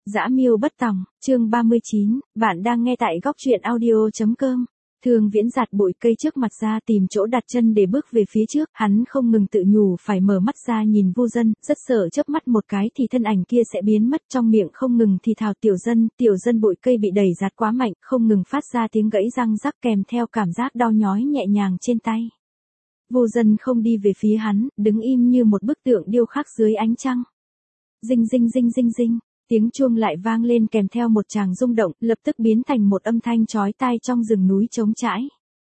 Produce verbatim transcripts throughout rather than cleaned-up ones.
Dã miêu bất tòng, chương ba mươi chín, bạn đang nghe tại góc truyện audio chấm com. Thương Viễn giạt bụi cây trước mặt ra tìm chỗ đặt chân để bước về phía trước, hắn không ngừng tự nhủ phải mở mắt ra nhìn Vu Dân, rất sợ chớp mắt một cái thì thân ảnh kia sẽ biến mất, trong miệng không ngừng thì thào tiểu dân, tiểu dân bụi cây bị đẩy giạt quá mạnh, không ngừng phát ra tiếng gãy răng rắc kèm theo cảm giác đau nhói nhẹ nhàng trên tay. Vu Dân không đi về phía hắn, đứng im như một bức tượng điêu khắc dưới ánh trăng. Dinh dinh dinh dinh dinh. Tiếng chuông lại vang lên kèm theo một tràng rung động, lập tức biến thành một âm thanh chói tai trong rừng núi trống trải.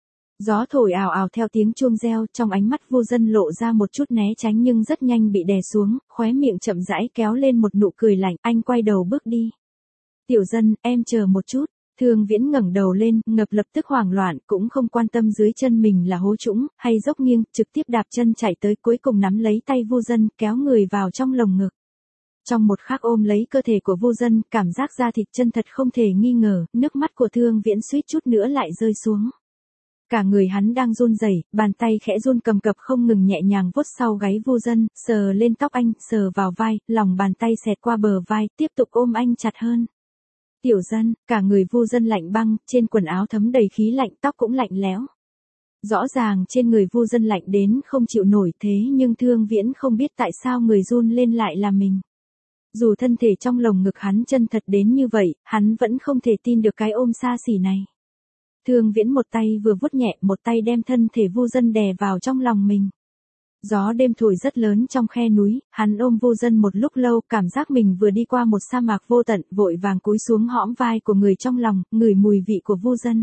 Gió thổi ào ào theo tiếng chuông reo, trong ánh mắt Vu Dân lộ ra một chút né tránh nhưng rất nhanh bị đè xuống, khóe miệng chậm rãi kéo lên một nụ cười lạnh, anh quay đầu bước đi. Tiểu Dân, em chờ một chút. Thương Viễn ngẩng đầu lên, ngập lập tức hoảng loạn, cũng không quan tâm dưới chân mình là hố trũng, hay dốc nghiêng, trực tiếp đạp chân chạy tới cuối cùng nắm lấy tay Vu Dân, kéo người vào trong lồng ngực. Trong một khắc ôm lấy cơ thể của Vu Dân, cảm giác da thịt chân thật không thể nghi ngờ, nước mắt của Thương Viễn suýt chút nữa lại rơi xuống. Cả người hắn đang run rẩy, bàn tay khẽ run cầm cập không ngừng nhẹ nhàng vuốt sau gáy Vu Dân, sờ lên tóc anh, sờ vào vai, lòng bàn tay xẹt qua bờ vai, tiếp tục ôm anh chặt hơn. Tiểu Dân, cả người Vu Dân lạnh băng, trên quần áo thấm đầy khí lạnh, tóc cũng lạnh lẽo. Rõ ràng trên người Vu Dân lạnh đến không chịu nổi, thế nhưng Thương Viễn không biết tại sao người run lên lại là mình. Dù thân thể trong lồng ngực hắn chân thật đến như vậy, hắn vẫn không thể tin được cái ôm xa xỉ này. Thương Viễn một tay vừa vuốt nhẹ, một tay đem thân thể Vu Dân đè vào trong lòng mình. Gió đêm thổi rất lớn trong khe núi, hắn ôm Vu Dân một lúc lâu, cảm giác mình vừa đi qua một sa mạc vô tận, vội vàng cúi xuống hõm vai của người trong lòng, ngửi mùi vị của Vu Dân.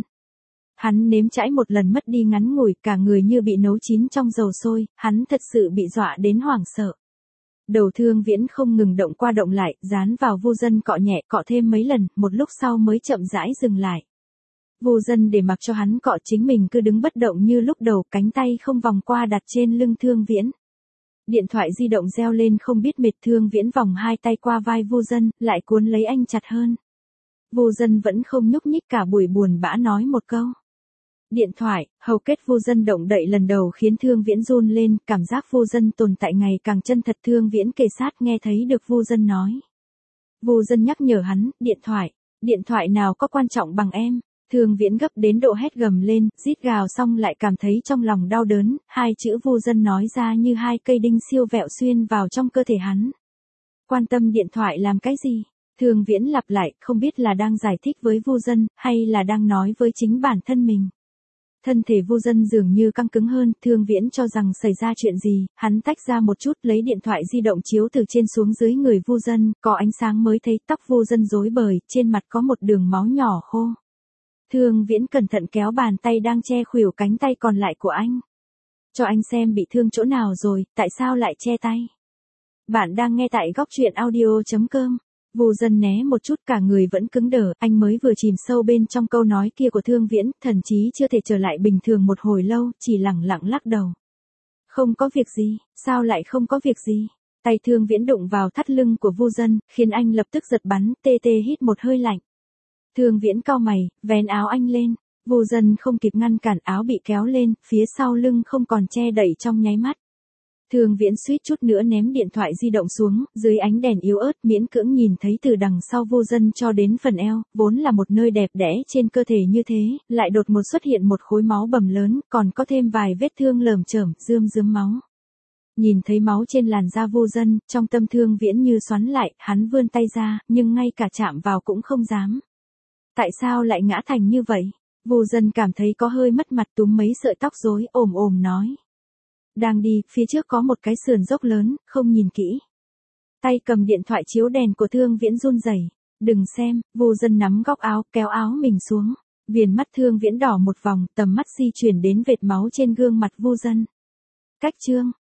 Hắn nếm trải một lần mất đi ngắn ngủi, cả người như bị nấu chín trong dầu sôi, hắn thật sự bị dọa đến hoảng sợ. Đầu Thương Viễn không ngừng động qua động lại, dán vào Vu Dân cọ nhẹ, cọ thêm mấy lần, một lúc sau mới chậm rãi dừng lại. Vu Dân để mặc cho hắn cọ, chính mình cứ đứng bất động như lúc đầu, cánh tay không vòng qua đặt trên lưng Thương Viễn. Điện thoại di động reo lên không biết mệt, Thương Viễn vòng hai tay qua vai Vu Dân, lại cuốn lấy anh chặt hơn. Vu Dân vẫn không nhúc nhích, cả buổi buồn bã nói một câu. Điện thoại, hầu kết Vu Dân động đậy lần đầu khiến Thương Viễn run lên, cảm giác Vu Dân tồn tại ngày càng chân thật. Thương Viễn kề sát nghe thấy được Vu Dân nói. Vu Dân nhắc nhở hắn, điện thoại, điện thoại nào có quan trọng bằng em. Thương Viễn gấp đến độ hét gầm lên, rít gào xong lại cảm thấy trong lòng đau đớn, hai chữ Vu Dân nói ra như hai cây đinh siêu vẹo xuyên vào trong cơ thể hắn. Quan tâm điện thoại làm cái gì? Thương Viễn lặp lại, không biết là đang giải thích với Vu Dân, hay là đang nói với chính bản thân mình. Thân thể Vu Dân dường như căng cứng hơn, Thương Viễn cho rằng xảy ra chuyện gì, hắn tách ra một chút, lấy điện thoại di động chiếu từ trên xuống dưới người Vu Dân, có ánh sáng mới thấy tóc Vu Dân rối bời, trên mặt có một đường máu nhỏ khô. Thương Viễn cẩn thận kéo bàn tay đang che khuỷu cánh tay còn lại của anh. Cho anh xem bị thương chỗ nào rồi, tại sao lại che tay? Bạn đang nghe tại góc truyện audio chấm com. Vu Dân né một chút, cả người vẫn cứng đờ, anh mới vừa chìm sâu bên trong câu nói kia của Thương Viễn, thần chí chưa thể trở lại bình thường một hồi lâu, chỉ lẳng lặng lắc đầu. Không có việc gì, sao lại không có việc gì? Tay Thương Viễn đụng vào thắt lưng của Vu Dân, khiến anh lập tức giật bắn, tê tê hít một hơi lạnh. Thương Viễn cau mày, vén áo anh lên, Vu Dân không kịp ngăn cản, áo bị kéo lên, phía sau lưng không còn che đậy trong nháy mắt. Thương Viễn suýt chút nữa ném điện thoại di động xuống, dưới ánh đèn yếu ớt miễn cưỡng nhìn thấy từ đằng sau Vu Dân cho đến phần eo, vốn là một nơi đẹp đẽ trên cơ thể như thế, lại đột ngột xuất hiện một khối máu bầm lớn, còn có thêm vài vết thương lởm chởm, rơm rớm máu. Nhìn thấy máu trên làn da Vu Dân, trong tâm Thương Viễn như xoắn lại, hắn vươn tay ra, nhưng ngay cả chạm vào cũng không dám. Tại sao lại ngã thành như vậy? Vu Dân cảm thấy có hơi mất mặt, túm mấy sợi tóc rối, ồm ồm nói. Đang đi, phía trước có một cái sườn dốc lớn, không nhìn kỹ. Tay cầm điện thoại chiếu đèn của Thương Viễn run rẩy. Đừng xem, Vu Dân nắm góc áo, kéo áo mình xuống. Viền mắt Thương Viễn đỏ một vòng, tầm mắt di chuyển đến vệt máu trên gương mặt Vu Dân. Cách chương,